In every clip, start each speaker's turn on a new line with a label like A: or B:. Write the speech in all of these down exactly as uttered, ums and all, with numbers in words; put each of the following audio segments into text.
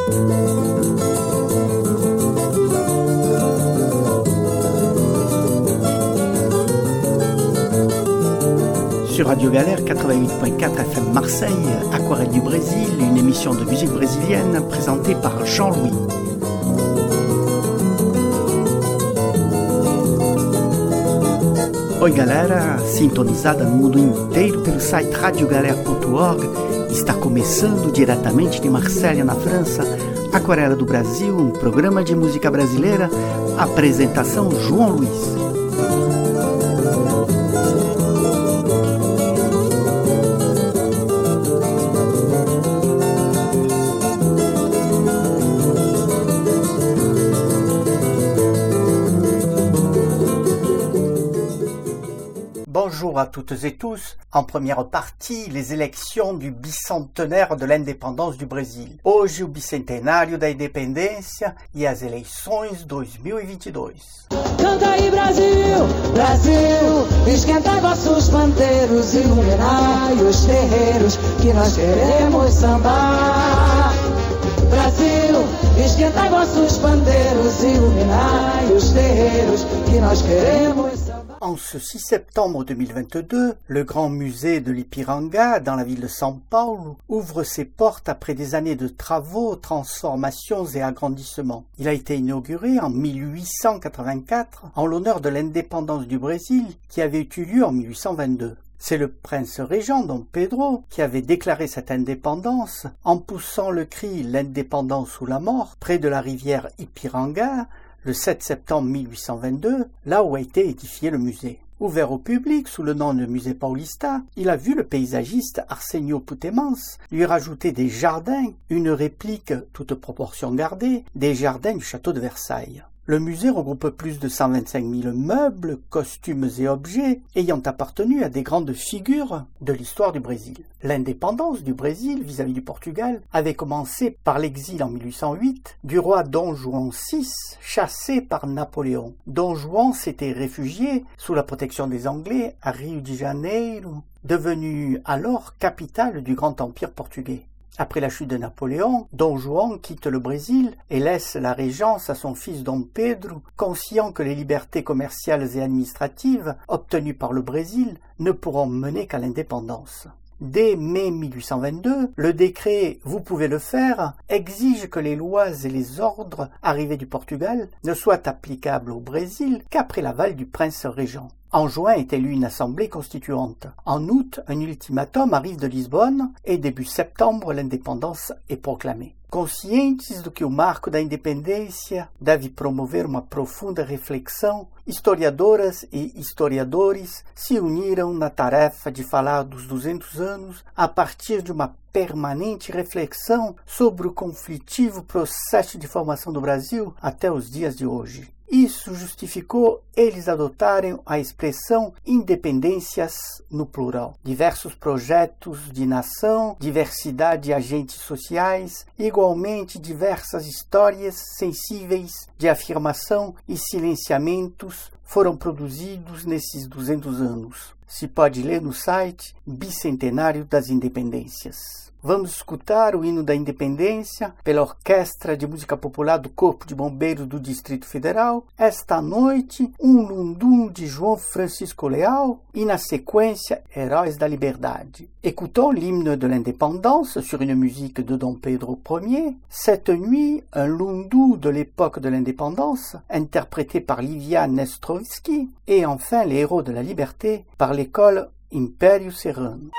A: Sur Radio Galère quatre-vingt-huit point quatre F M Marseille, Aquarelle du Brésil, une émission de musique brésilienne présentée par Jean-Louis. Oi galera, sintonizada no mundo inteiro pelo site radio galera ponto org, está começando diretamente de Marselha, na França, Aquarela do Brasil, um programa de música brasileira, apresentação João Luiz. Bonjour à toutes et tous. En première partie, les élections du bicentenaire de l'independência do Brasil. Hoje, o bicentenário da independência e as eleições dois mil e vinte e dois.
B: Canta aí, Brasil, Brasil, esquentai vossos pandeiros, iluminai os terreiros, que nós queremos sambar. Brasil, esquentai vossos pandeiros, iluminai os terreiros, que nós queremos sambar.
A: En ce six septembre deux mille vingt-deux, le grand musée de l'Ipiranga, dans la ville de São Paulo, ouvre ses portes après des années de travaux, transformations et agrandissements. Il a été inauguré en mille huit cent quatre-vingt-quatre en l'honneur de l'indépendance du Brésil qui avait eu lieu en mille huit cent vingt-deux. C'est le prince régent, Dom Pedro, qui avait déclaré cette indépendance en poussant le cri « l'indépendance ou la mort » près de la rivière Ipiranga, le sept septembre mille huit cent vingt-deux, là où a été édifié le musée. Ouvert au public sous le nom de Musée Paulista, il a vu le paysagiste Arsenio Putemans lui rajouter des jardins, une réplique, toute proportion gardée, des jardins du château de Versailles. Le musée regroupe plus de cent vingt-cinq mille meubles, costumes et objets ayant appartenu à des grandes figures de l'histoire du Brésil. L'indépendance du Brésil vis-à-vis du Portugal avait commencé par l'exil en mille huit cent huit du roi Dom Juan six, chassé par Napoléon. Dom Juan s'était réfugié sous la protection des Anglais à Rio de Janeiro, devenue alors capitale du grand empire portugais. Après la chute de Napoléon, Dom Juan quitte le Brésil et laisse la régence à son fils Dom Pedro, conscient que les libertés commerciales et administratives obtenues par le Brésil ne pourront mener qu'à l'indépendance. Dès mai mille huit cent vingt-deux, le décret « Vous pouvez le faire » exige que les lois et les ordres arrivés du Portugal ne soient applicables au Brésil qu'après l'aval du prince régent. En juin est élue une assemblée constituante. En août, un ultimatum arrive de Lisbonne et début septembre, l'indépendance est proclamée. Conscientes do que o marco da independência deve promover uma profunda reflexão, historiadoras e historiadores se uniram na tarefa de falar dos duzentos anos a partir de uma permanente reflexão sobre o conflitivo processo de formação do Brasil até os dias de hoje. Isso justificou eles adotarem a expressão independências no plural. Diversos projetos de nação, diversidade de agentes sociais, igualmente diversas histórias sensíveis de afirmação e silenciamentos foram produzidos nesses duzentos anos. Se pode ler no site Bicentenário das Independências. Vamos escutar o hino da independência pela Orquestra de Música Popular do Corpo de Bombeiros do Distrito Federal. Esta noite, um lundum de João Francisco Leal e, na sequência, Heróis da Liberdade. Écoutons l'hymne de l'indépendance sur une musique de Dom Pedro Premier. Cette nuit, un lundu de l'époque de l'indépendance, interprété par Livia Nestrovski. Et enfin, les héros de la liberté par l'école Império Serrano.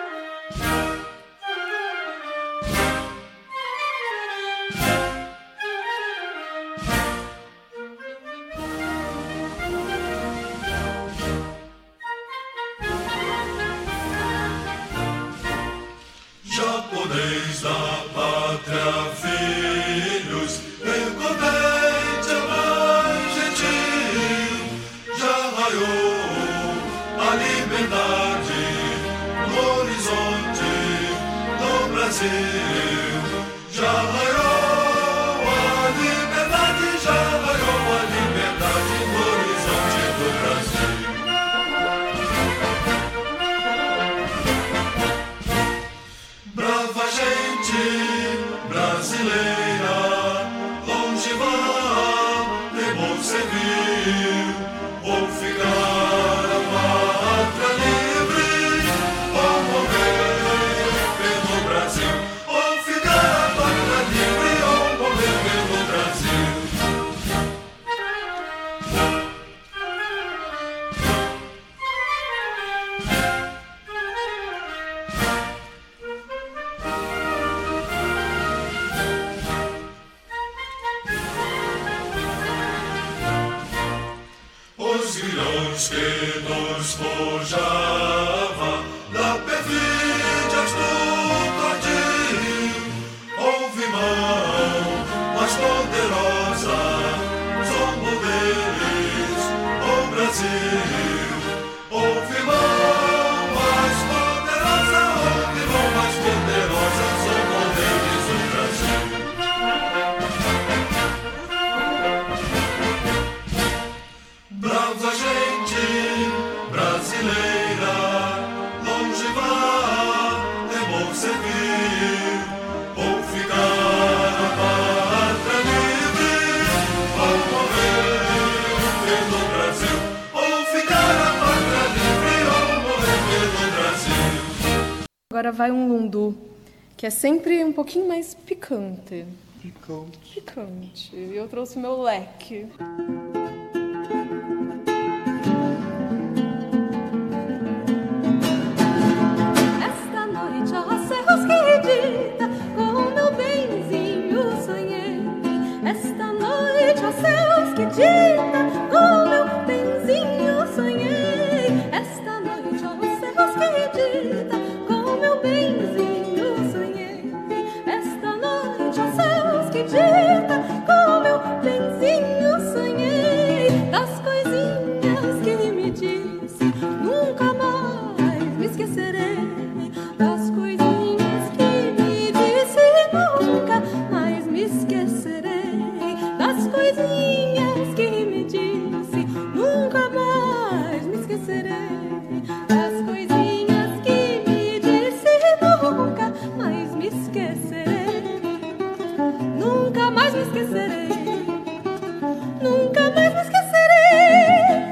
C: Japonês da pátria, filhos, recordete a mais gentil, já raiou a liberdade no horizonte do Brasil, já raiou a liberdade, já raiou a liberdade no horizonte do Brasil. Brava gente brasileira, grilhões que nos forjava da perfídia do todinho. Houve mão mais poderosa, somos deles, o Brasil. Houve mão mais poderosa, houve mão mais poderosa, somos deles, o Brasil. Brava gente brasileira, longe vá, é bom servir, ou ficar a pátria livre, ou morrer pelo Brasil, ou ficar a pátria livre, ou morrer pelo Brasil.
D: Agora vai um lundu, que é sempre um pouquinho mais picante.
E: Picante.
D: Picante. E eu trouxe meu leque.
F: Com meu benzinho sonhei. Esta noite, ó céus, que dita, com meu benzinho sonhei. Esta noite, ó céus, que dita, com meu benzinho sonhei. Esta noite, ó céus, que dita, com meu benzinho sonhei. Das coisinhas que me disse, nunca mais me esquecerei. Das coisinhas esquecerei, das coisinhas que me disse, nunca mais me esquecerei. Das coisinhas que me disse, nunca mais me esquecerei. Nunca mais me esquecerei. Nunca mais me esquecerei.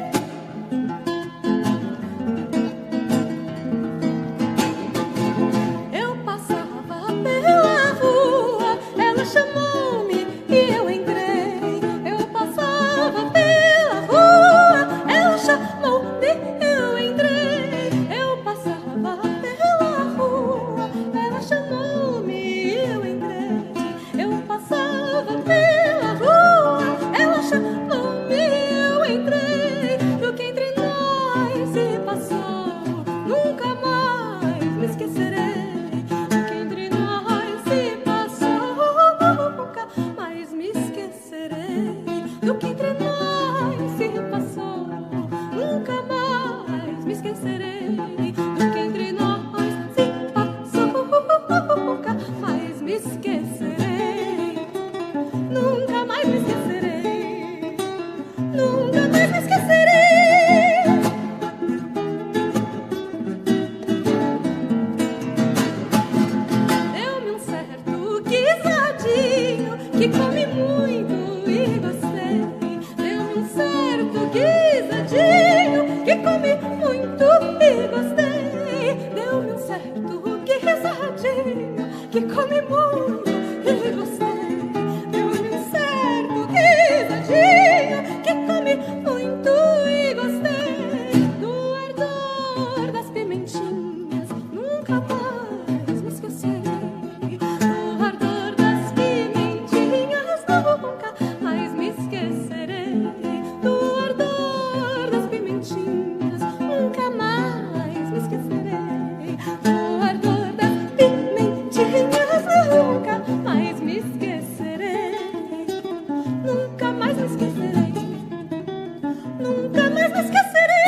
F: Eu passava pela rua, ela chamou-me e eu entrei. Eu passava pela rua, ela chamou-me e eu entrei. Eu passava pela rua, ela chamou-me e eu entrei. Eu passava pela rua, ela chamou-me e eu entrei. Do que entre nós se passou, nunca mais me esquecerei. Do que entre nós se passou, nunca mais me esquecerei. Do que entre nós se passou, nunca mais me esquecerei. Do que entre nós se passou, nunca mais me esquecerei. Nunca mais me esquecerei. Nunca mais me esquecerei. Deu-me um certo guisadinho que come muito e gostei. Deu-me um certo guisadinho que come muito e gostei. Deu-me um certo guisadinho que come muito e gostei. Deu-me um certo guisadinho que come muito e gostei. Do ardor das pimentinhas nunca mais me esquecerei. Do ardor das pimentinhas nunca mais me esquecerei. Do ardor das pimentinhas nunca mais me esquecerei. Do ardor das pimentinhas nunca mais me esquecerei. Nunca mais me esquecerei. Nunca mais me esquecerei.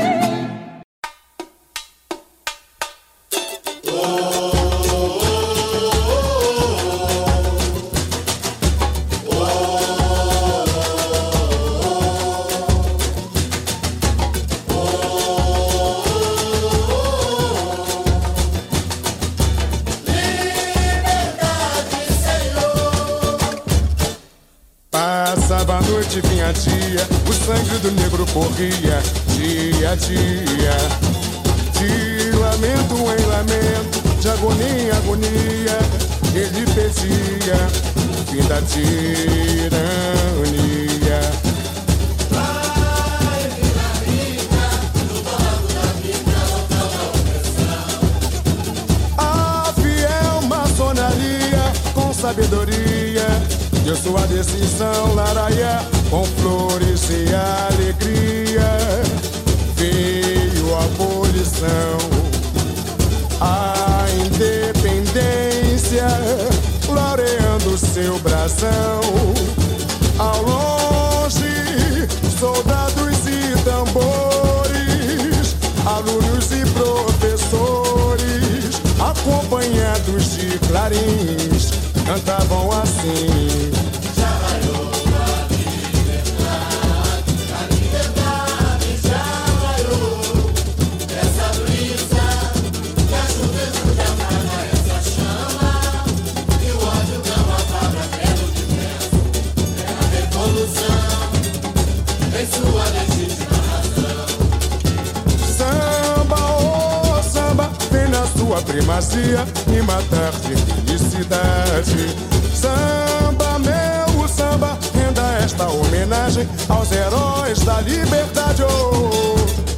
G: Passava a noite, vinha dia, o sangue do negro corria, dia a dia. De lamento em lamento, de agonia em agonia, ele pedia o fim da tirania. A fiel maçonaria, com sabedoria, deu sua decisão, laraia, com flores e alegria, veio a abolição, a independência, floreando seu brasão. Ao longe, soldados e tambores, alunos e professores, acompanhados de clarins, cantavam assim: já raiou a liberdade, a liberdade já raiou. Essa brisa que a juventude apaga essa chama, e o ódio não apaga pelo de pensa. É a revolução em sua legítima razão. Samba, oh samba, vem na sua primazia me matar de felicidade. Samba, meu samba, renda esta homenagem aos heróis da liberdade. Oh.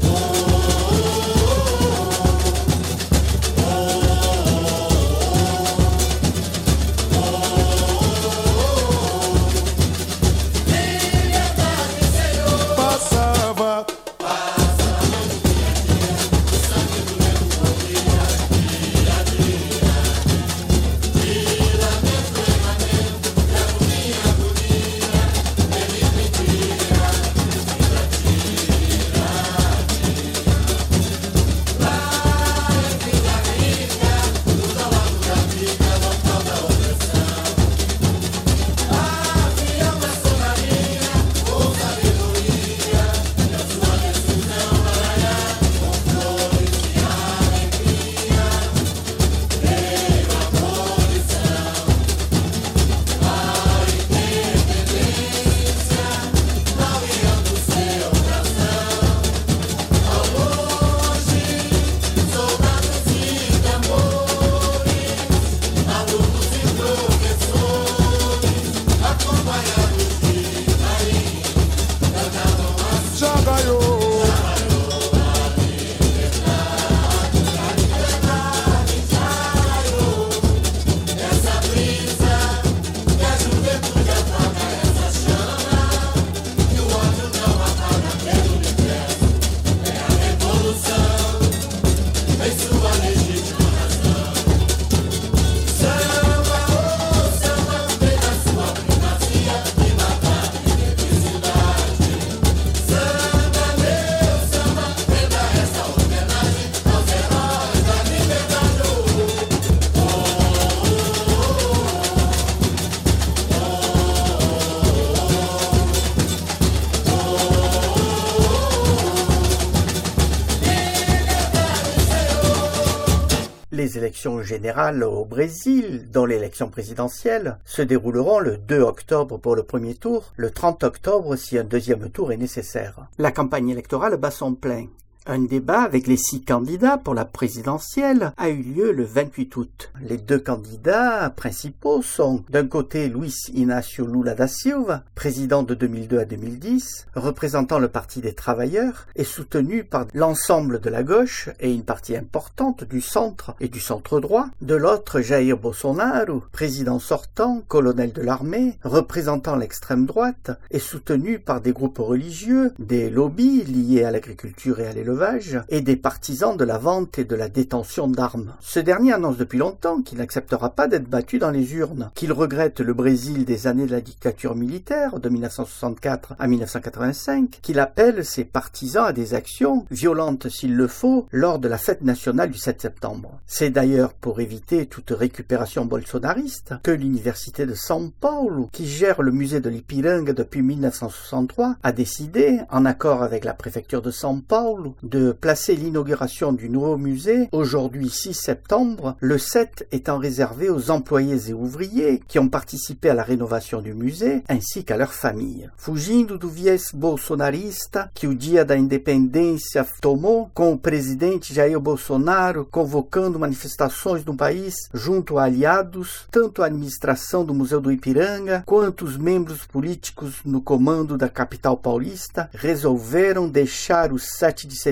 A: Les élections générales au Brésil, dont l'élection présidentielle, se dérouleront le deux octobre pour le premier tour, le trente octobre si un deuxième tour est nécessaire. La campagne électorale bat son plein. Un débat avec les six candidats pour la présidentielle a eu lieu le vingt-huit août. Les deux candidats principaux sont d'un côté Luiz Inácio Lula da Silva, président de deux mille deux à deux mille dix, représentant le Parti des travailleurs et soutenu par l'ensemble de la gauche et une partie importante du centre et du centre-droit. De l'autre, Jair Bolsonaro, président sortant, colonel de l'armée, représentant l'extrême droite et soutenu par des groupes religieux, des lobbies liés à l'agriculture et à l'élevage, et des partisans de la vente et de la détention d'armes. Ce dernier annonce depuis longtemps qu'il n'acceptera pas d'être battu dans les urnes, qu'il regrette le Brésil des années de la dictature militaire de mille neuf cent soixante-quatre à mille neuf cent quatre-vingt-cinq, qu'il appelle ses partisans à des actions, violentes s'il le faut, lors de la fête nationale du sept septembre. C'est d'ailleurs pour éviter toute récupération bolsonariste que l'université de São Paulo, qui gère le musée de l'Ipiranga depuis mille neuf cent soixante-trois, a décidé, en accord avec la préfecture de São Paulo, de placer l'inauguration du nouveau musée, aujourd'hui six septembre, le sept étant réservé aux employés et ouvriers qui ont participé à la rénovation du musée, ainsi qu'à leurs familles. Fugindo do viés bolsonarista que o dia da independência tomou, com o presidente Jair Bolsonaro convocando manifestações no país junto a aliados, tanto a administração do Museu do Ipiranga quanto os membros políticos no comando da capital paulista, resolveram deixar o sete de setembro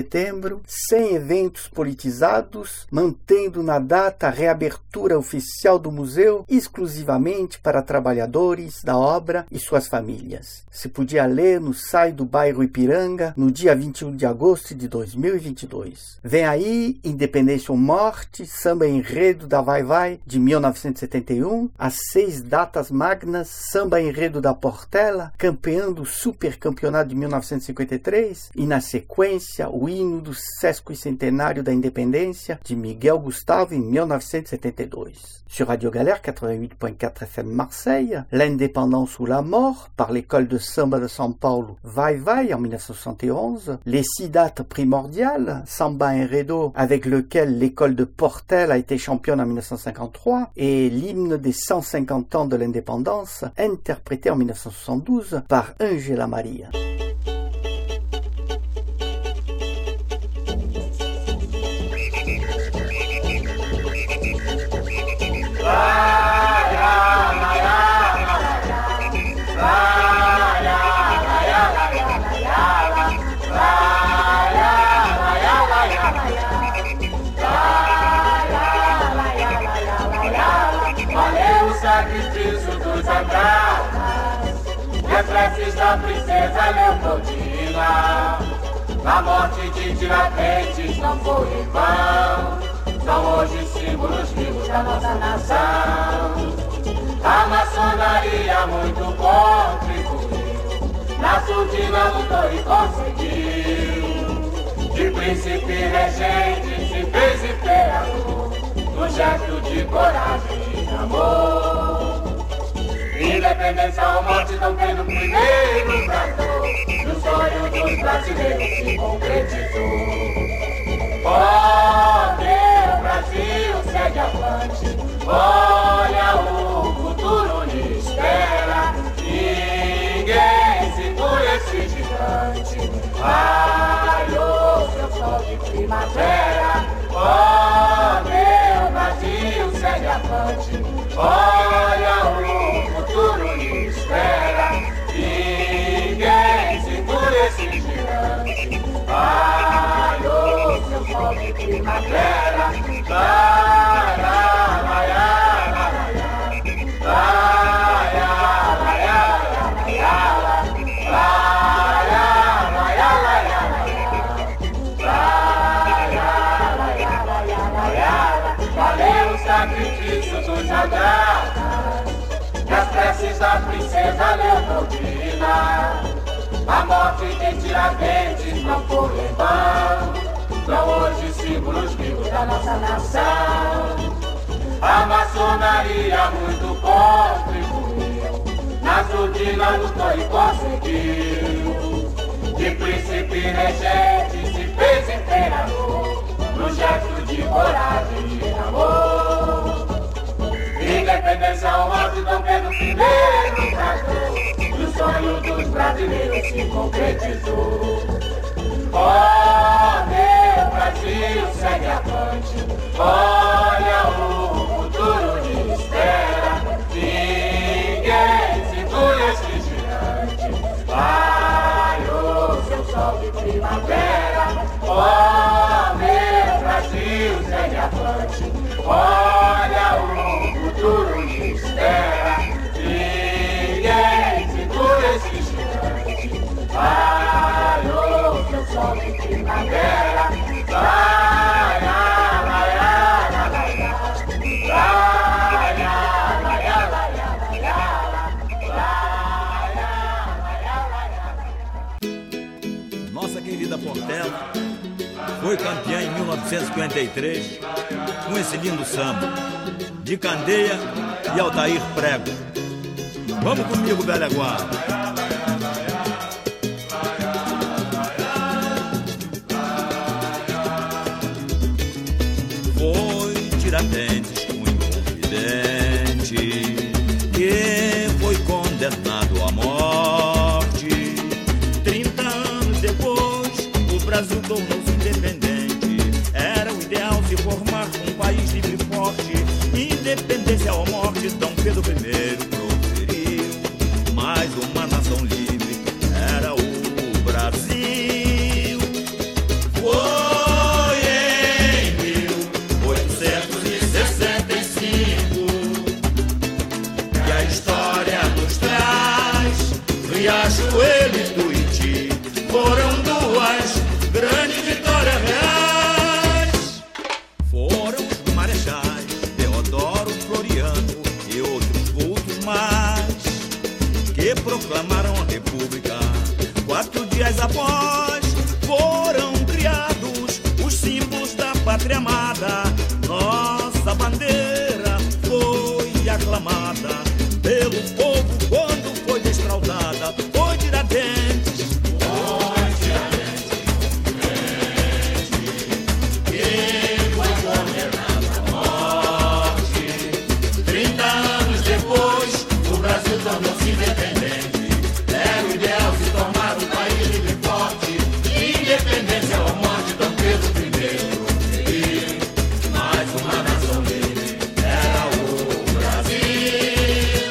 A: setembro, sem eventos politizados, mantendo na data a reabertura oficial do museu exclusivamente para trabalhadores da obra e suas famílias. Se podia ler no site do bairro Ipiranga no dia vinte e um de agosto de dois mil e vinte e dois. Vem aí Independência ou Morte, samba enredo da Vai Vai de mil novecentos e setenta e um, as seis datas magnas, samba enredo da Portela, campeão do supercampeonato de mil novecentos e cinquenta e três, e na sequência o hino do sesquicentenário da Independência de Miguel Gustavo em mil novecentos e setenta e dois. Sur Radio Galère quatre-vingt-huit point quatre F M Marseille, l'indépendance ou la mort par l'école de samba de São Paulo Vai Vai en mille neuf cent soixante et onze, les six dates primordiales, samba enredo avec lequel l'école de Portel a été championne en mille neuf cent cinquante-trois et l'hymne des cent cinquante ans de l'indépendance interprété en mille neuf cent soixante-douze par Angela Maria.
E: Sacrifício dos abraços e as preces da princesa Leopoldina. A morte de Tiradentes não foi em vão, são hoje símbolos vivos da nossa nação. A maçonaria muito contribuiu, na surdina lutou e conseguiu. De príncipe regente se fez imperador, no gesto de coragem e amor. Independência ou morte, Dom Pedro I bradou, e o sonho dos brasileiros se concretizou. Oh, meu Brasil, segue avante, olha o futuro lhe espera. Ninguém segura esse gigante, ai, o seu sol de primavera. Oh, meu Brasil, segue avante, olha o futuro lhe espera. Ninguém segura esse gigante, ai, o seu sol de primavera. Vai, vai, vai, vai, valeu o sacrifício dos agradas e as preces da princesa Leopoldina. A morte de Tiradentes não foi em vão, são hoje símbolos vivos da nossa nação. A maçonaria muito contribuiu, na surdina lutou e conseguiu. De príncipe regente se fez imperador, no gesto de coragem e de amor. Independência ou morte, Dom Pedro I bradou, e o sonho dos brasileiros se concretizou. Oh, meu Brasil, segue avante, olha o futuro lhe espera. Ninguém segura esse gigante, vai o seu sol de primavera. Oh, meu Brasil, segue avante, olha o futuro lhe espera. Ninguém segura esse gigante, vai o seu sol de primavera. Vai, vai, vai, vai, vai, vai.
H: Nossa querida Portela foi campeã em mil novecentos e cinquenta e três com esse lindo samba de Candeia e Altair Prego. Vamos comigo, velha guarda. Foi Tiradentes, um inconfidente, que foi condenado à morte. Trinta anos depois, o Brasil tornou-se independente. Era o ideal se formar um país livre e forte. Independência ou morte, Dom Pedro I proferiu mais uma que proclamaram a República. Quatro dias após foram criados os símbolos da pátria amada. Nossa bandeira foi aclamada pelo povo quando foi destraudada. Foi Tiradentes, foi Tiradentes, que foi condenado à morte. Trinta anos depois, o Brasil tornou-se independente. Era o ideal se tornar um país livre e forte. Independência ou morte, Dom Pedro primeiro. E mais uma nação livre era o Brasil.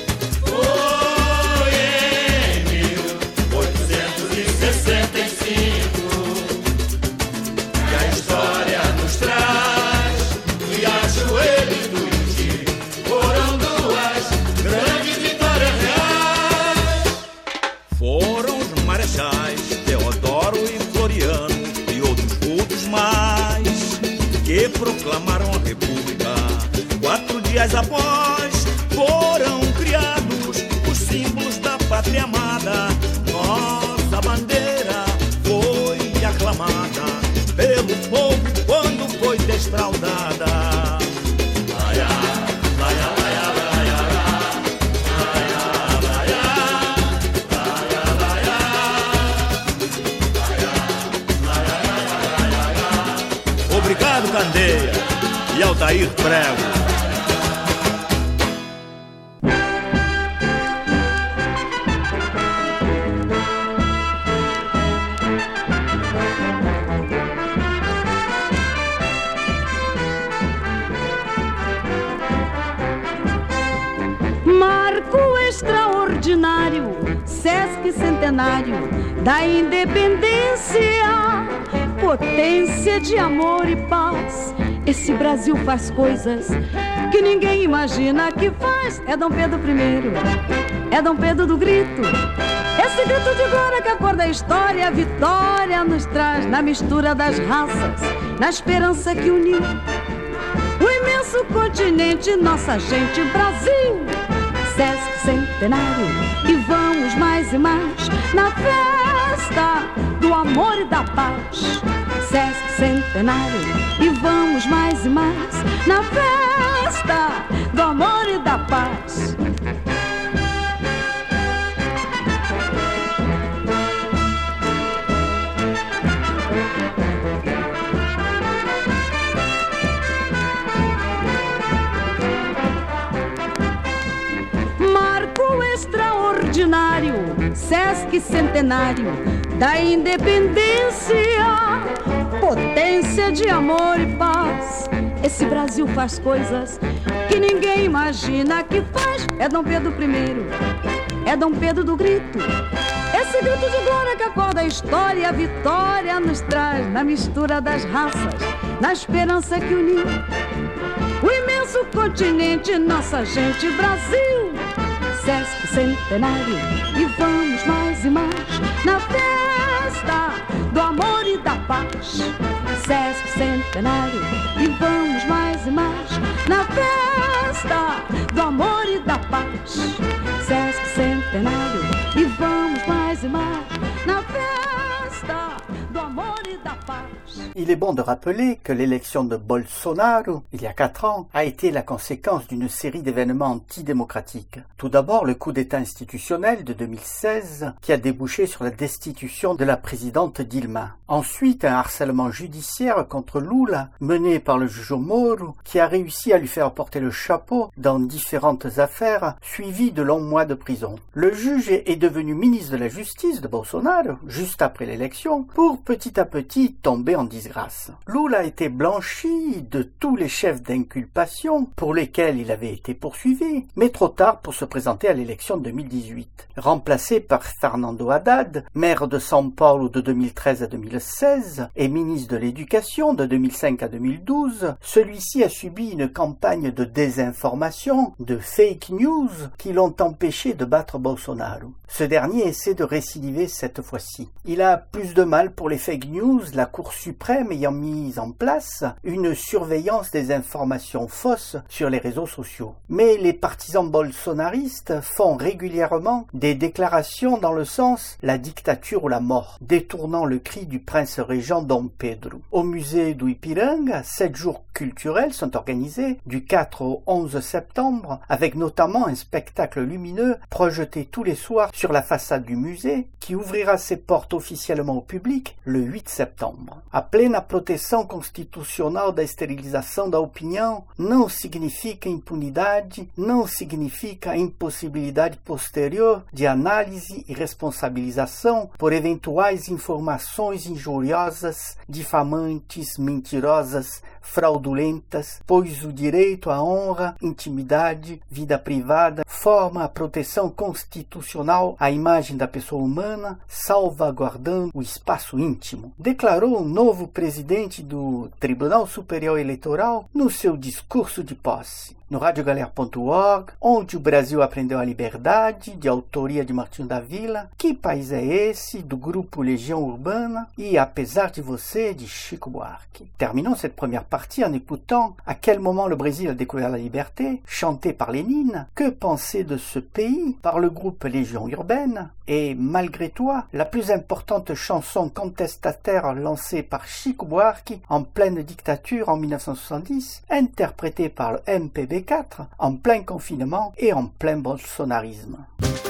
H: Foi em mil oitocentos e sessenta e cinco que a história nos traz Riachuelo e Tuiuti. Foram duas grandes vitórias reais. Foram os marechais Teodoro e Floriano e outros outros mais que proclamaram a República. Quatro dias após foram criados os símbolos da pátria amada. Nossa bandeira foi aclamada pelo povo quando foi destraudada. Laia, laia, laia, laia, laia, laia, laia, laia, laia, laia. Obrigado, Candeia e Altair Prego.
I: Marco extraordinário, Sesc centenário da independência, potência de amor e paz. Esse Brasil faz coisas que ninguém imagina que faz. É Dom Pedro primeiro, é Dom Pedro do grito. Esse grito de glória que acorda a história, a vitória nos traz na mistura das raças, na esperança que uniu o imenso continente, nossa gente, Brasil. Sesc centenário e vamos mais e mais na festa do amor e da paz. Sesc centenário e vamos mais e mais na festa do amor e da paz. Extraordinário, Sesc centenário da independência, potência de amor e paz. Esse Brasil faz coisas que ninguém imagina que faz. É Dom Pedro primeiro, é Dom Pedro do grito. Esse grito de glória que acorda a história, a vitória nos traz na mistura das raças, na esperança que uniu o imenso continente, nossa gente, Brasil. Sesc centenário e vamos mais e mais na festa do amor e da paz. Sesc centenário e vamos mais e mais na festa do amor e da paz. Sesc centenário e vamos mais e mais na festa do amor e da paz.
A: Il est bon de rappeler que l'élection de Bolsonaro, il y a quatre ans, a été la conséquence d'une série d'événements antidémocratiques. Tout d'abord, le coup d'État institutionnel de deux mille seize, qui a débouché sur la destitution de la présidente Dilma. Ensuite, un harcèlement judiciaire contre Lula, mené par le juge Moro, qui a réussi à lui faire porter le chapeau dans différentes affaires, suivi de longs mois de prison. Le juge est devenu ministre de la Justice de Bolsonaro, juste après l'élection, pour petit à petit tomber en disgrâce. Lula a été blanchi de tous les chefs d'inculpation pour lesquels il avait été poursuivi, mais trop tard pour se présenter à l'élection de deux mille dix-huit. Remplacé par Fernando Haddad, maire de São Paulo de deux mille treize à deux mille seize et ministre de l'Éducation de deux mille cinq à deux mille douze, celui-ci a subi une campagne de désinformation, de fake news, qui l'ont empêché de battre Bolsonaro. Ce dernier essaie de récidiver cette fois-ci. Il a plus de mal pour les fake news, la Cour suprême même ayant mis en place une surveillance des informations fausses sur les réseaux sociaux. Mais les partisans bolsonaristes font régulièrement des déclarations dans le sens « la dictature ou la mort », détournant le cri du prince régent Dom Pedro. Au musée do Ipiranga, sept jours culturels sont organisés du quatre au onze septembre, avec notamment un spectacle lumineux projeté tous les soirs sur la façade du musée, qui ouvrira ses portes officiellement au public le huit septembre. A plena proteção constitucional da esterilização da opinião não significa impunidade, não significa impossibilidade posterior de análise e responsabilização por eventuais informações injuriosas, difamantes, mentirosas, fraudulentas, pois o direito à honra, intimidade, vida privada forma a proteção constitucional à imagem da pessoa humana, salvaguardando o espaço íntimo, declarou o novo presidente do Tribunal Superior Eleitoral no seu discurso de posse. No radio galera ponto org, onde o Brasil aprendeu a liberdade, de autoria de Martinho da Vila, Que País é Esse, do grupo Legião Urbana, e Apesar de Você, de Chico Buarque. Terminons cette première partie en écoutant À quel moment le Brésil a découvert la liberté, chanté par Lénine, Que penser de ce pays, par le groupe Légion Urbaine, et Malgré toi, la plus importante chanson contestataire lancée par Chico Buarque en pleine dictature en mille neuf cent soixante-dix, interprétée par le M P B quatre en plein confinement et en plein bolsonarisme.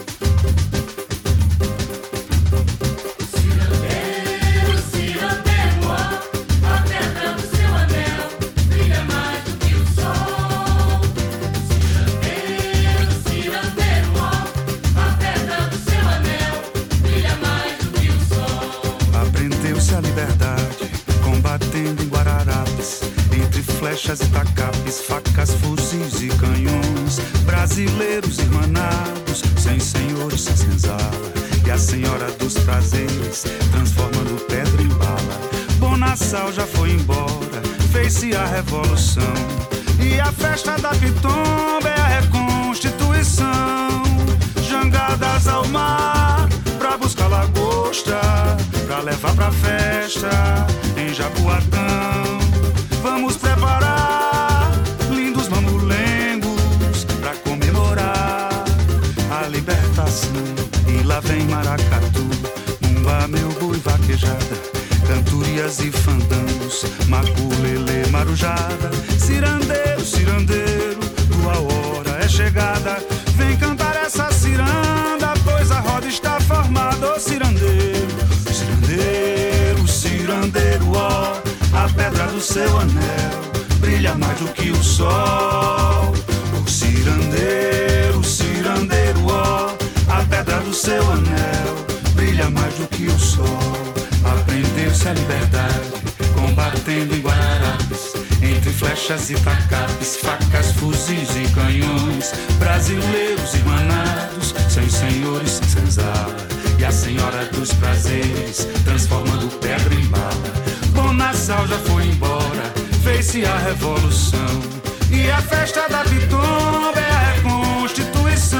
J: Flechas e tacapes, facas, fuzis e canhões, brasileiros irmanados, sem senhores, sem senzala, e a senhora dos prazeres, transformando pedra em bala. Bonassal já foi embora, fez-se a revolução, e a festa da Pitomba é a reconstituição. Jangadas ao mar, pra buscar lagosta, pra levar pra festa, em Jaboatão. Vamos preparar lindos mamulengos pra comemorar a libertação. E lá vem maracatu, umba, meu boi, vaquejada, cantorias e fandangos, maculele, marujada. Cirandeiro, cirandeiro, tua hora é chegada. Vem cantar essa ciranda, pois a roda está formada. Ô cirandeiro, cirandeiro, cirandeiro, ó, a pedra do seu anel brilha mais do que o sol. O cirandeiro, cirandeiro, ó, a pedra do seu anel brilha mais do que o sol. Aprendeu-se a liberdade, combatendo em Guararapes, entre flechas e tacapes, facas, fuzis e canhões. Brasileiros irmanados, sem senhores, sem senzala, e a senhora dos prazeres, transformando pedra em bala. Bonassal já foi embora, fez-se a revolução, e a festa da Pitomba é a reconstituição.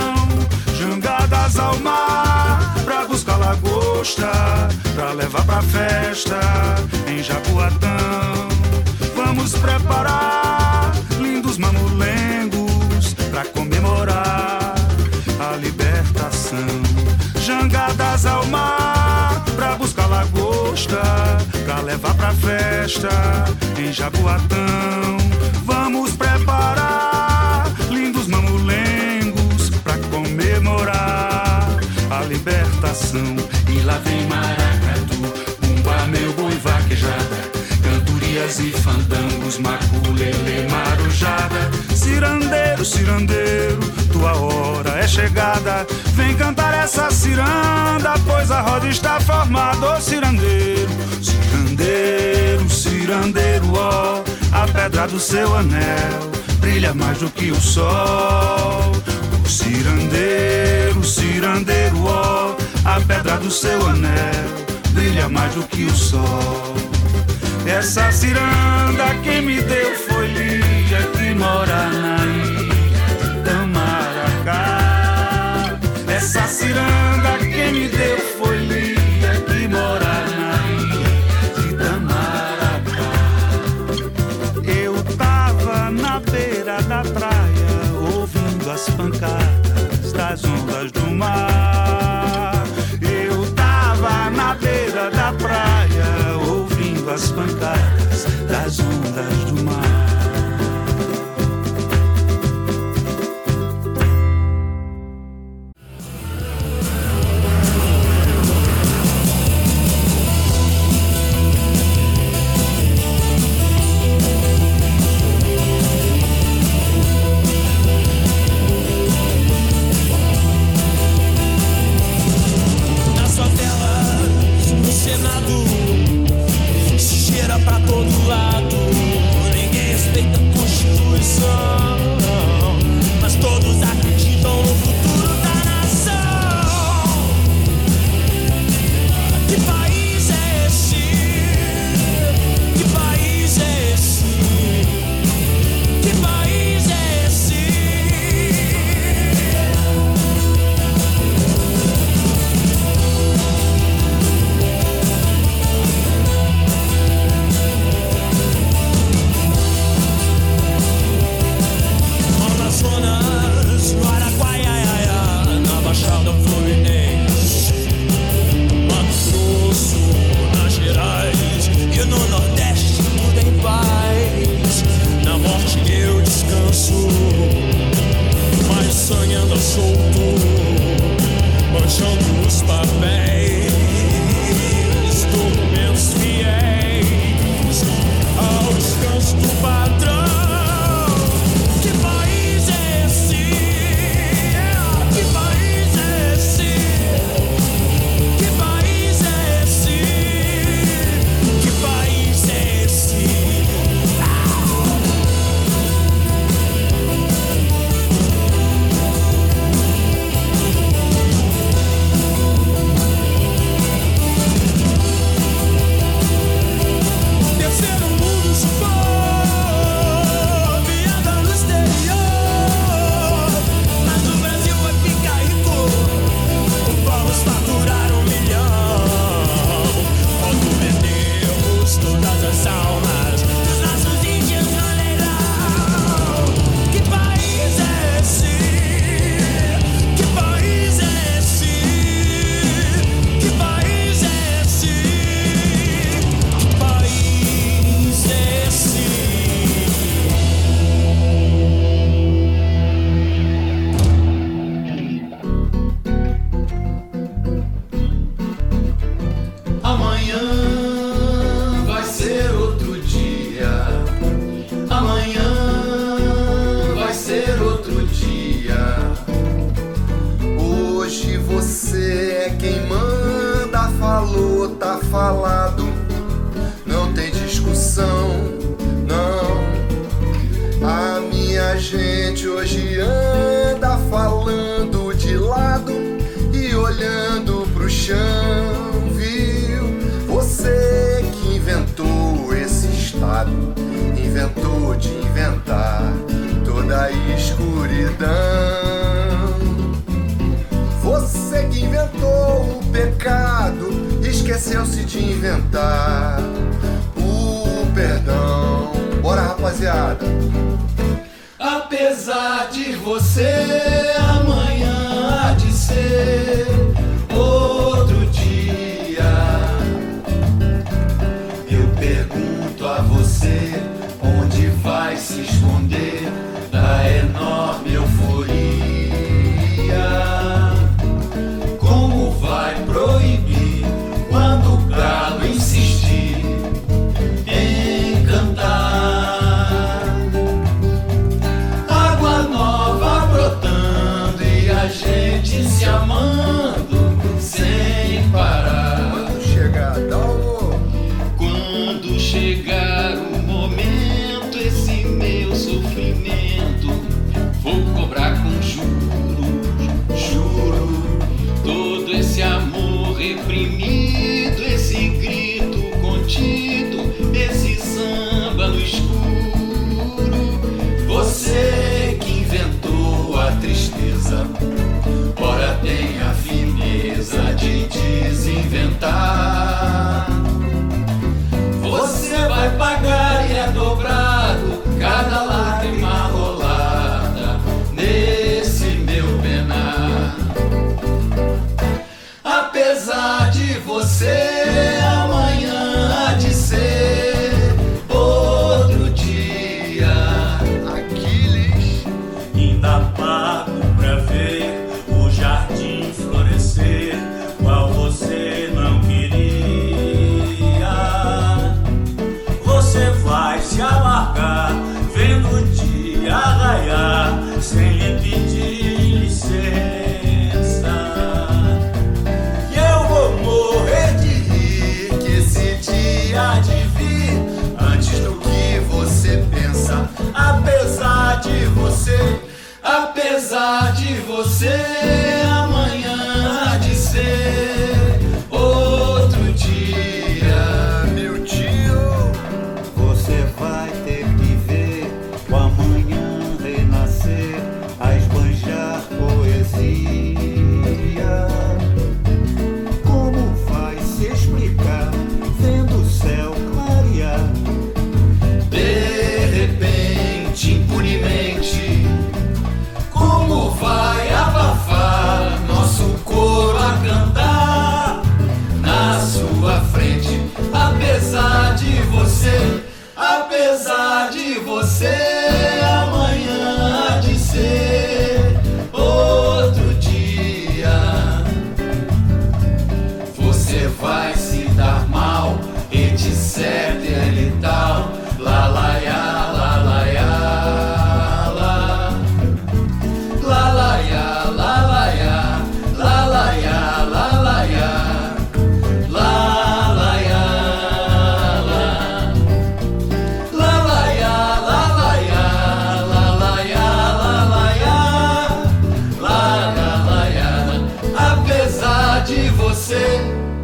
J: Jangadas ao mar, pra buscar lagosta, pra levar pra festa, em Jaboatão. Vamos preparar lindos mamulengos pra comemorar a libertação. Jangadas ao mar, pra buscar lagosta, pra levar pra festa, em Jaboatão. Vamos preparar lindos mamulengos pra comemorar a libertação. E lá vem maracatu, umba, meu boi, vaquejada, cantorias e fandangos, maculele, marujada. Cirandeiro, cirandeiro, tua hora é chegada. Vem cantar essa ciranda, pois a roda está formada. Ô cirandeiro, cirandeiro, cirandeiro, ó, a pedra do seu anel brilha mais do que o sol. O cirandeiro, cirandeiro, ó, a pedra do seu anel brilha mais do que o sol. Essa ciranda quem me deu foi Lígia, que mora na ilha Tamaracá. Essa ciranda quem me deu foi Lígia, que mora na ilha de Tamaracá. ondas do mar. Eu tava na beira da praia, ouvindo as pancadas das ondas do mar.
K: Cheira pra todo lado, ninguém respeita a Constituição, mas todos acreditam no futuro da nação. Que país é esse? Que país é esse? Que país é esse? No Araguaiaia, na Baixada Fluminense, Mato Grosso, Minas Gerais e no Nordeste tudo em paz. Na morte eu descanso, mas o sangue anda solto, manchando os papéis, documentos fiéis ao descanso do patrão.
L: Falado, não tem discussão, não. A minha gente hoje anda falando de lado e olhando pro chão, viu? Você que inventou esse estado, inventou de inventar toda a escuridão. Você que inventou o pecado, esqueceu-se de inventar o perdão. Bora, rapaziada.
C: Apesar de você, amanhã há de ser outro dia. Eu pergunto a você, onde vai se esconder da enorme euforia? Como vai proibir quando o galo insistir em cantar? Água nova brotando e a gente se amando sem parar.
L: Quando chegar, dá um...
C: Quando chegar o momento, esse meu sofrimento vou cobrar com juros, juro. Todo esse amor reprimido, esse grito contido, esse samba no escuro. Você que inventou a tristeza, ora tem a fineza de desinventar. Você vai pagar e é dobrado cada lágrima rolada nesse meu penar. apesar de você, amanhã há de ser outro dia.
L: Meu tio,
H: você vai ter que ver o amanhã renascer, a esbanjar poesia. Como vai se explicar vendo o céu clarear?
C: De repente, impunemente, como vai abafar nosso coro a cantar na sua frente? Apesar de você, apesar de você, amanhã há de ser outro dia. Você vai se dar mal, etc e tal. La la ya, la la ya, la la la ya, la la ya, la la ya, la la ya, la la ya, la la la ya, la la ya, la la ya, la la ya, la la la ya, apesar de você.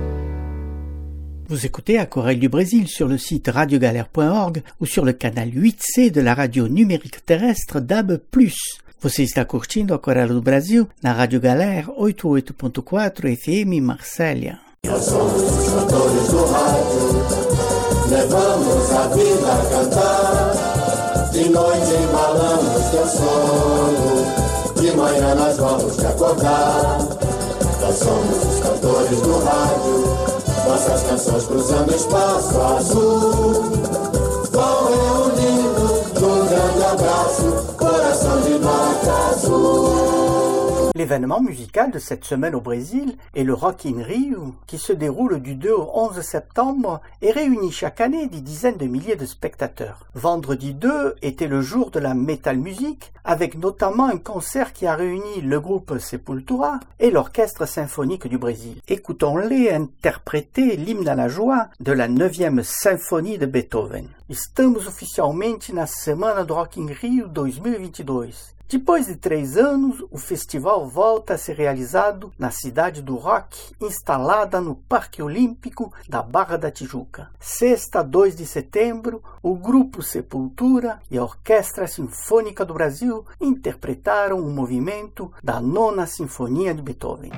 A: Vous écoutez Aquarelle du Brésil sur le site radio galère point org ou sur le canal huit C de la radio numérique terrestre D A B plus. Você está curtindo Aquarelle do Brasil na Rádio Galera oitenta e oito ponto quatro F M Marsella.
M: Nós somos os cantores do rádio, levamos a vida a cantar. De noite embalamos teu sono, de manhã nós vamos te acordar. Nós somos os cantores do rádio, nossas canções cruzando espaço azul, vão reunindo num grande abraço, coração de nota azul.
A: L'événement musical de cette semaine au Brésil est le Rock in Rio, qui se déroule du deux au onze septembre et réunit chaque année des dizaines de milliers de spectateurs. Vendredi deux était le jour de la metal music, avec notamment un concert qui a réuni le groupe Sepultura et l'Orchestre symphonique du Brésil. Écoutons-les interpréter l'hymne à la joie de la neuvième symphonie de Beethoven. Estamos oficialmente na Semana do Rock in Rio dois mil e vinte e dois. Depois de três anos, o festival volta a ser realizado na cidade do rock, instalada no Parque Olímpico da Barra da Tijuca. Sexta, dois de setembro, o grupo Sepultura e a Orquestra Sinfônica do Brasil interpretaram o movimento da Nona Sinfonia de Beethoven.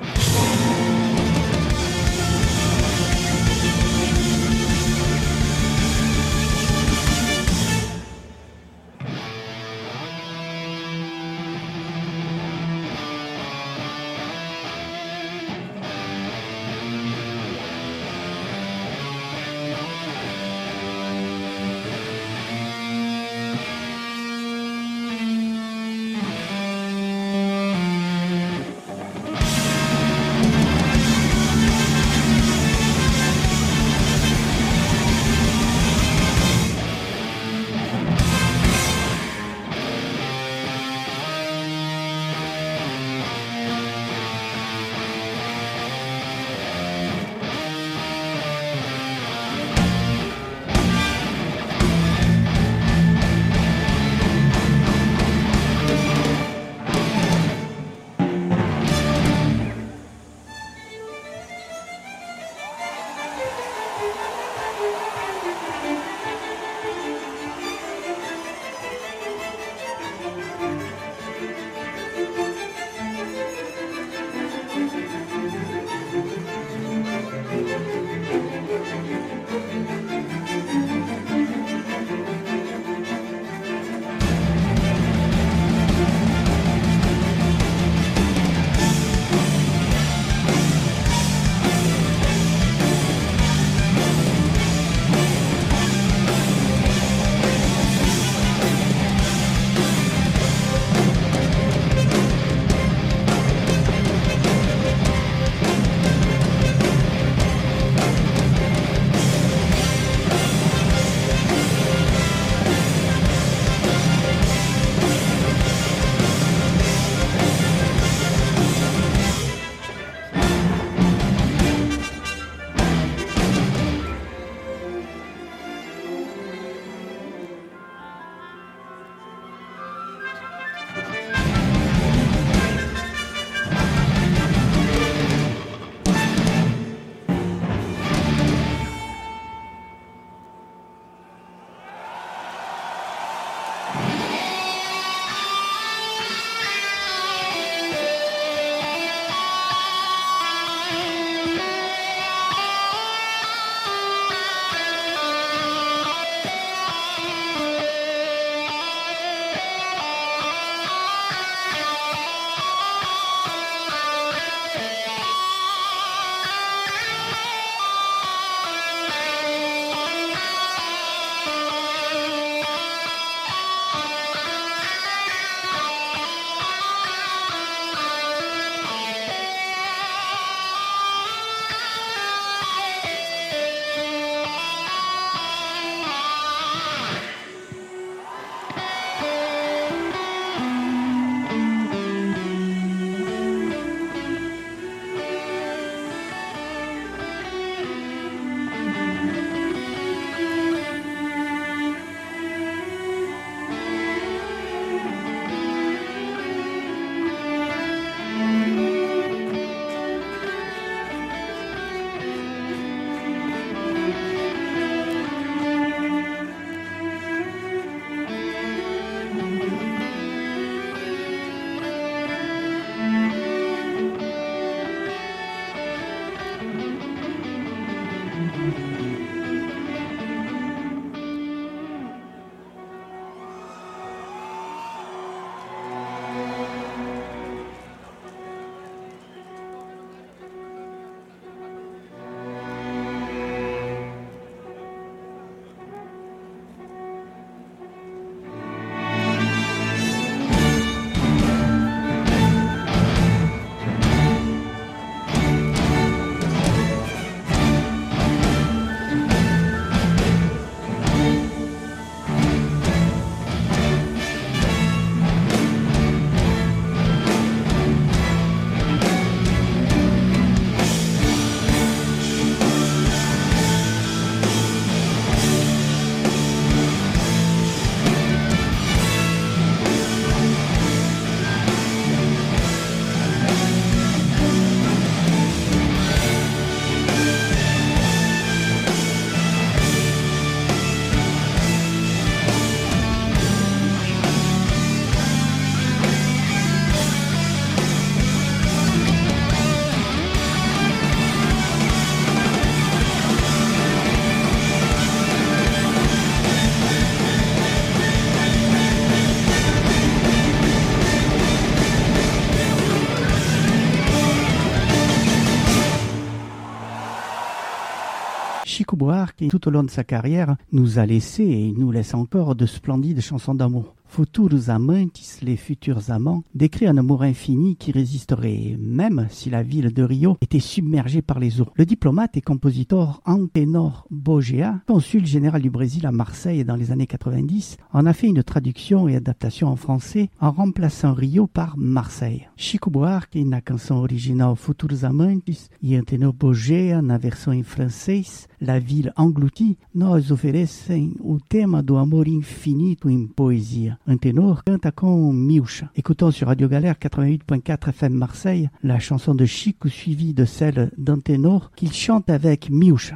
A: Chico Buarque, tout au long de sa carrière, nous a laissé et nous laisse encore de splendides chansons d'amour. Futuros amantes, les futurs amants, décrit un amour infini qui résisterait même si la ville de Rio était submergée par les eaux. Le diplomate et compositeur Antenor Bogea, consul général du Brésil à Marseille dans les années quatre-vingt-dix, en a fait une traduction et adaptation en français en remplaçant Rio par Marseille. Chico Buarque, na canção original Futuros amantes, e Antenor Bogea, na versão em francês, La Ville Engloutie, nos oferecem o tema do amor infinito em poesia. Antenor canta com Miúcha. Écoutons sur Radio Galère quatre-vingt-huit point quatre F M Marseille la chanson de Chico suivie de celle d'Antenor qu'il chante avec Miúcha.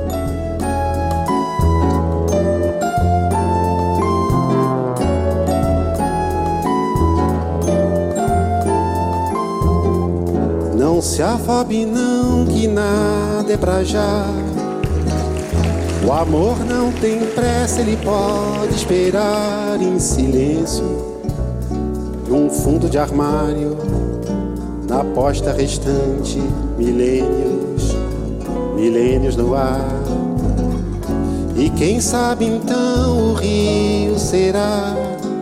N: Não se afobe não, que nada é pra já. O amor não tem pressa, ele pode esperar em silêncio, num fundo de armário, na posta restante, milênios, milênios no ar. E quem sabe então o Rio será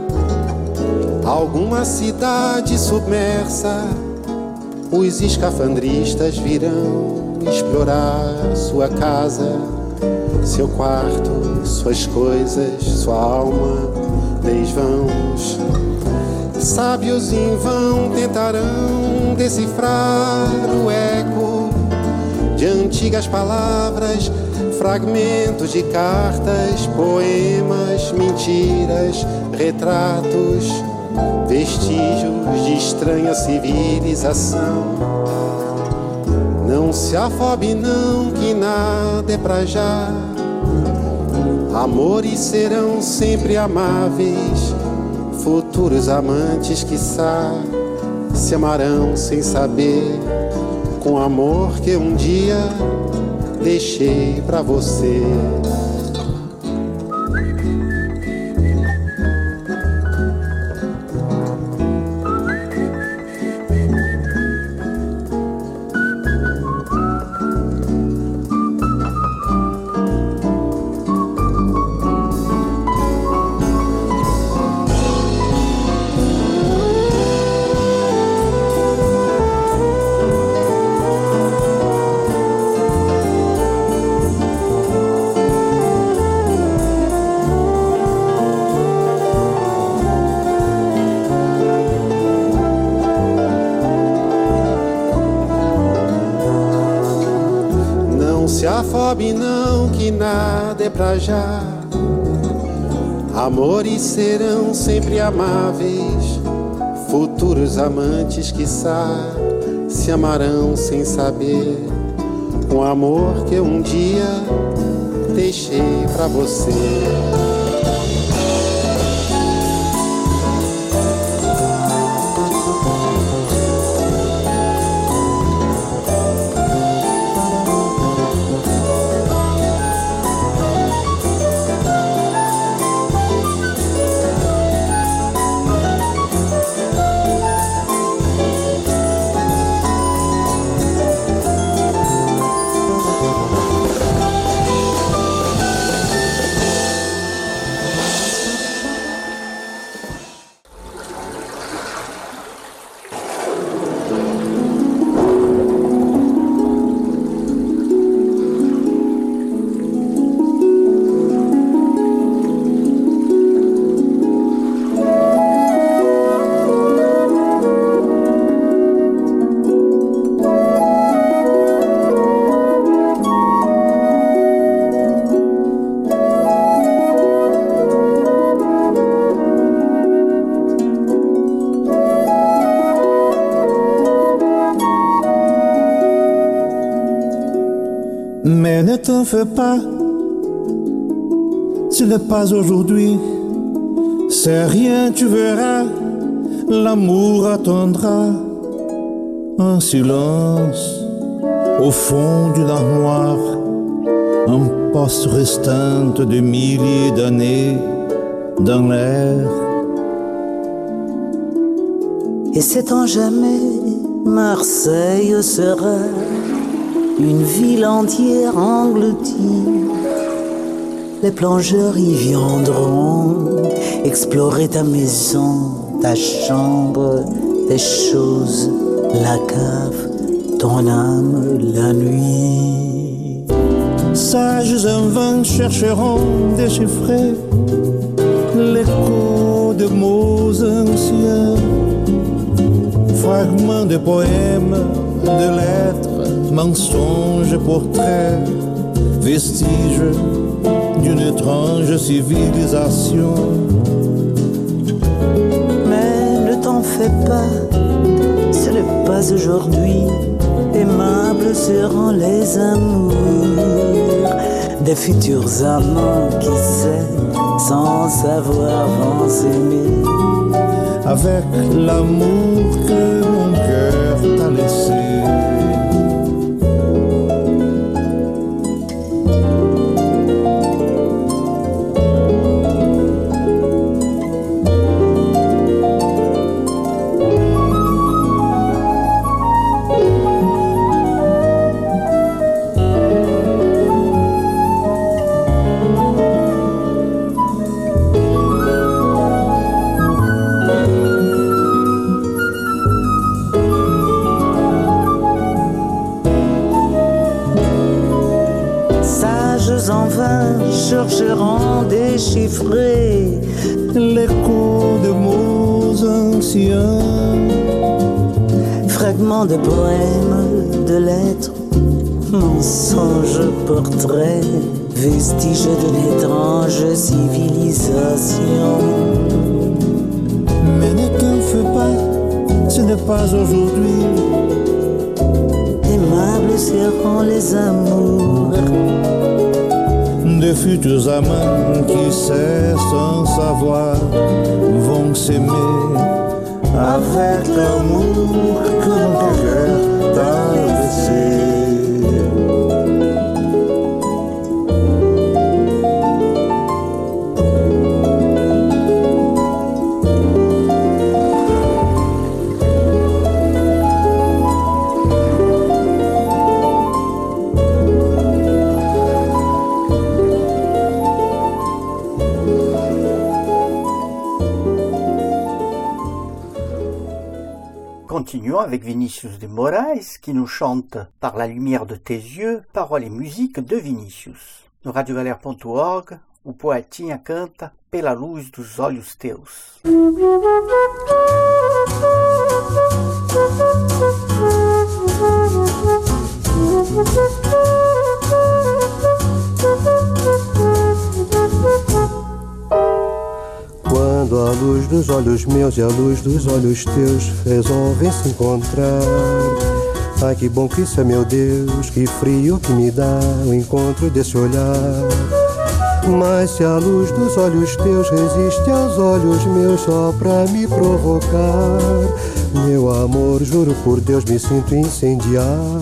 N: alguma cidade submersa. Os escafandristas virão explorar sua casa, seu quarto, suas coisas, sua alma, desvãos. Sábios em vão tentarão decifrar o eco de antigas palavras, fragmentos de cartas, poemas, mentiras, retratos, vestígios de estranha civilização. Não se afobe não, que nada é pra já. Amores serão sempre amáveis, futuros amantes, quiçá, se amarão sem saber, com amor que um dia deixei pra você. Afobe não, que nada é pra já. Amores serão sempre amáveis, futuros amantes, quiçá, se amarão sem saber, com amor que um dia deixei pra você.
O: Mais ne t'en fais pas, ce n'est pas aujourd'hui, c'est rien, tu verras, l'amour attendra en silence au fond d'une armoire, un poste restante de milliers d'années dans l'air.
B: Et c'est en jamais, Marseille sera une ville entière engloutie. Les plongeurs y viendront explorer ta maison, ta chambre, tes choses, la cave, ton âme, la nuit.
O: Sages en vain chercheront déchiffrer l'écho de mots anciens, fragments de poèmes, de lettres, mensonges, portraits, vestiges d'une étrange civilisation.
B: Mais ne t'en fais pas, ce n'est pas aujourd'hui. Aimables seront les amours des futurs amants qui sait, sans savoir vont s'aimer.
O: Avec l'amour que mon cœur t'a laissé.
B: En vain chercheront déchiffrer
O: l'écho de mots anciens,
B: fragments de poèmes, de lettres, mensonges, portraits, vestiges d'une étrange civilisation.
O: Mais ne t'en fais pas, ce n'est pas aujourd'hui.
B: Aimables seront les amours
O: de futurs amants qui sait sans savoir vont s'aimer
B: avec l'amour que mon cœur t'a laissé.
A: Continuons avec Vinicius de Moraes qui nous chante « Par la lumière de tes yeux », paroles et musique de Vinicius. No radio galera ponto org, o poetinha canta Pela luz dos olhos teus.
P: Quando a luz dos olhos meus e a luz dos olhos teus resolvem se encontrar. Ai, que bom que isso é, meu Deus, que frio que me dá o encontro desse olhar. Mas se a luz dos olhos teus resiste aos olhos meus só pra me provocar, meu amor, juro por Deus, me sinto incendiar.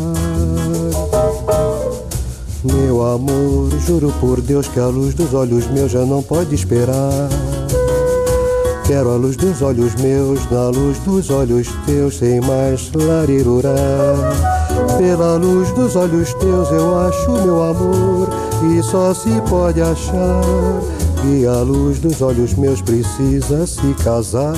P: Meu amor, juro por Deus que a luz dos olhos meus já não pode esperar. Quero a luz dos olhos meus, na luz dos olhos teus, sem mais larirurá. Pela luz dos olhos teus eu acho meu amor, e só se pode achar que a luz dos olhos meus precisa se casar.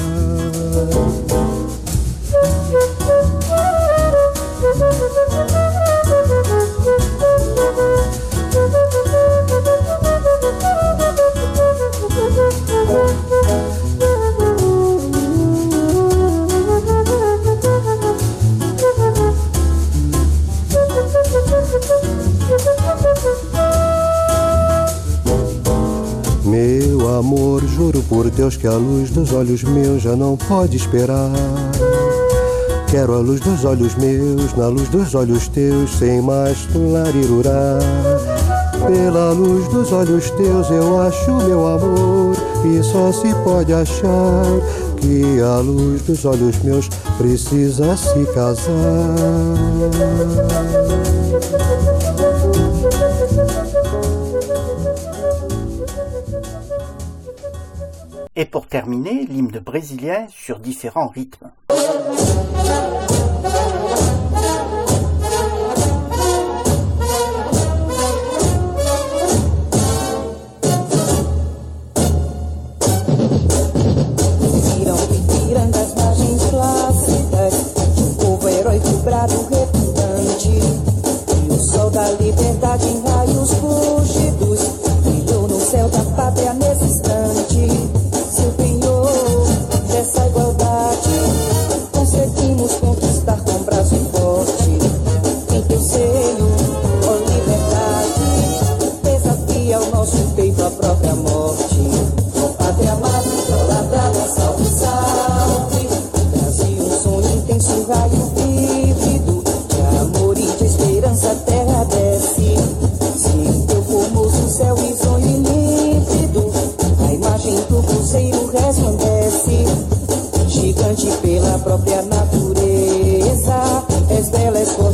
P: Meu amor, juro por Deus que a luz dos olhos meus já não pode esperar. Quero a luz dos olhos meus, na luz dos olhos teus, sem mais larirurá. Pela luz dos olhos teus eu acho meu amor, e só se pode achar que a luz dos olhos meus precisa se casar.
A: Et pour terminer, l'hymne brésilien sur différents rythmes.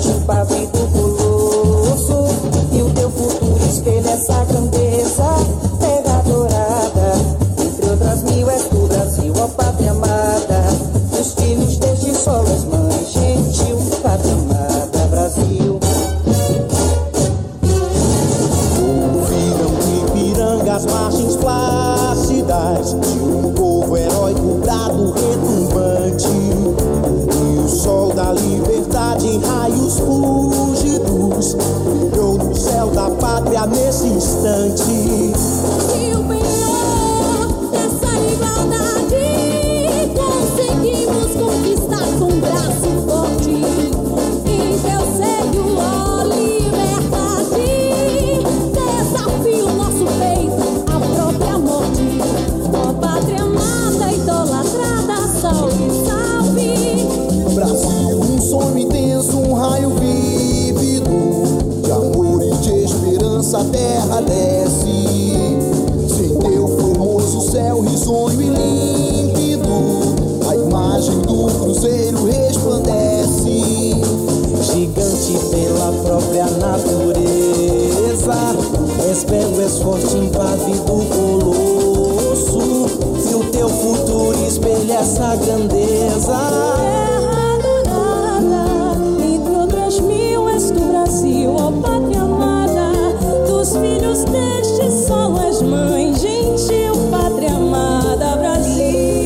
Q: sentiu o pavio do colosso. E o teu futuro espelha essa grandeza, terra dourada. Entre outras mil és do Brasil, ó pátria amada. Os filhos deste solo, as mães gentil, pátria amada, Brasil.
R: Ouviram de Ipiranga as margens plácidas de um povo heróico, brado retumbante. E o sol da liberdade em raios fúlgidos brilhou no céu da pátria nesse instante.
F: E o penhor dessa igualdade conseguimos conquistar com um braço forte. Em teu seio, ó liberdade, desafio nosso peito à própria morte. Ó pátria amada, idolatrada, salve, salve.
R: Brasil, um sonho intenso, um raio vívido de amor e de esperança, a terra desce. Sem teu formoso céu risonho e límpido, a imagem do cruzeiro resplandece.
Q: Gigante pela própria natureza, és belo, és forte, impávido, colosso. E o teu futuro espelha essa grandeza. Terra dourada, entre outras mil és do Brasil, ó pátria amada. Dos filhos deste solo és mãe gentil, pátria amada, Brasil.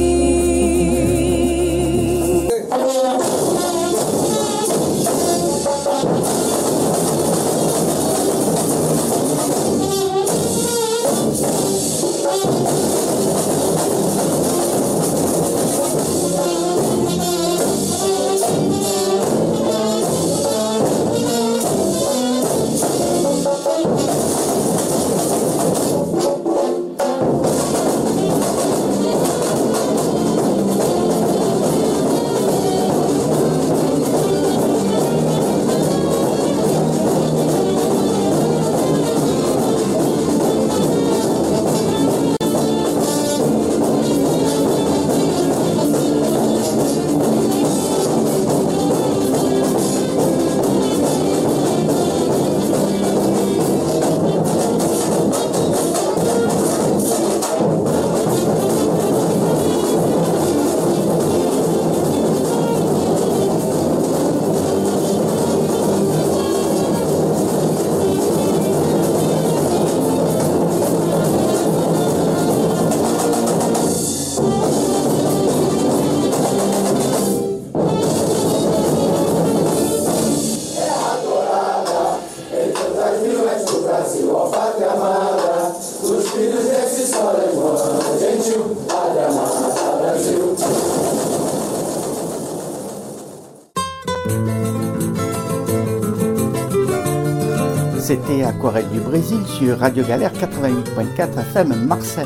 A: C'était Aquarelle du Brésil sur Radio Galère quatre-vingt-huit point quatre F M Marseille.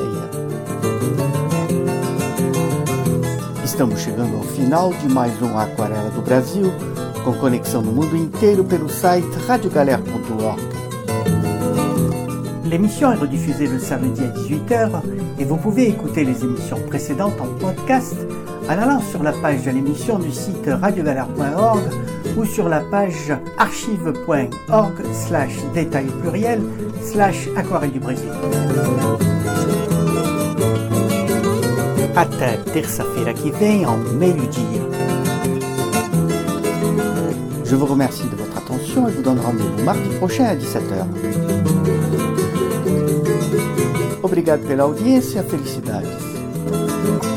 A: Estamos chegando ao final de mais um Aquarela do Brasil, com conexão no mundo inteiro pelo site radio galère point org. L'émission est rediffusée le samedi à dix-huit heures et vous pouvez écouter les émissions précédentes en podcast en allant sur la page de l'émission du site radio galère point org ou sur la page archive point org slash détail pluriel slash aquarelle du Brésil. Até terça-feira que vem, ao meio-dia. Je vous remercie de votre attention et vous donne rendez-vous mardi prochain à dix-sept heures. Obrigado pela audiência, felicidades.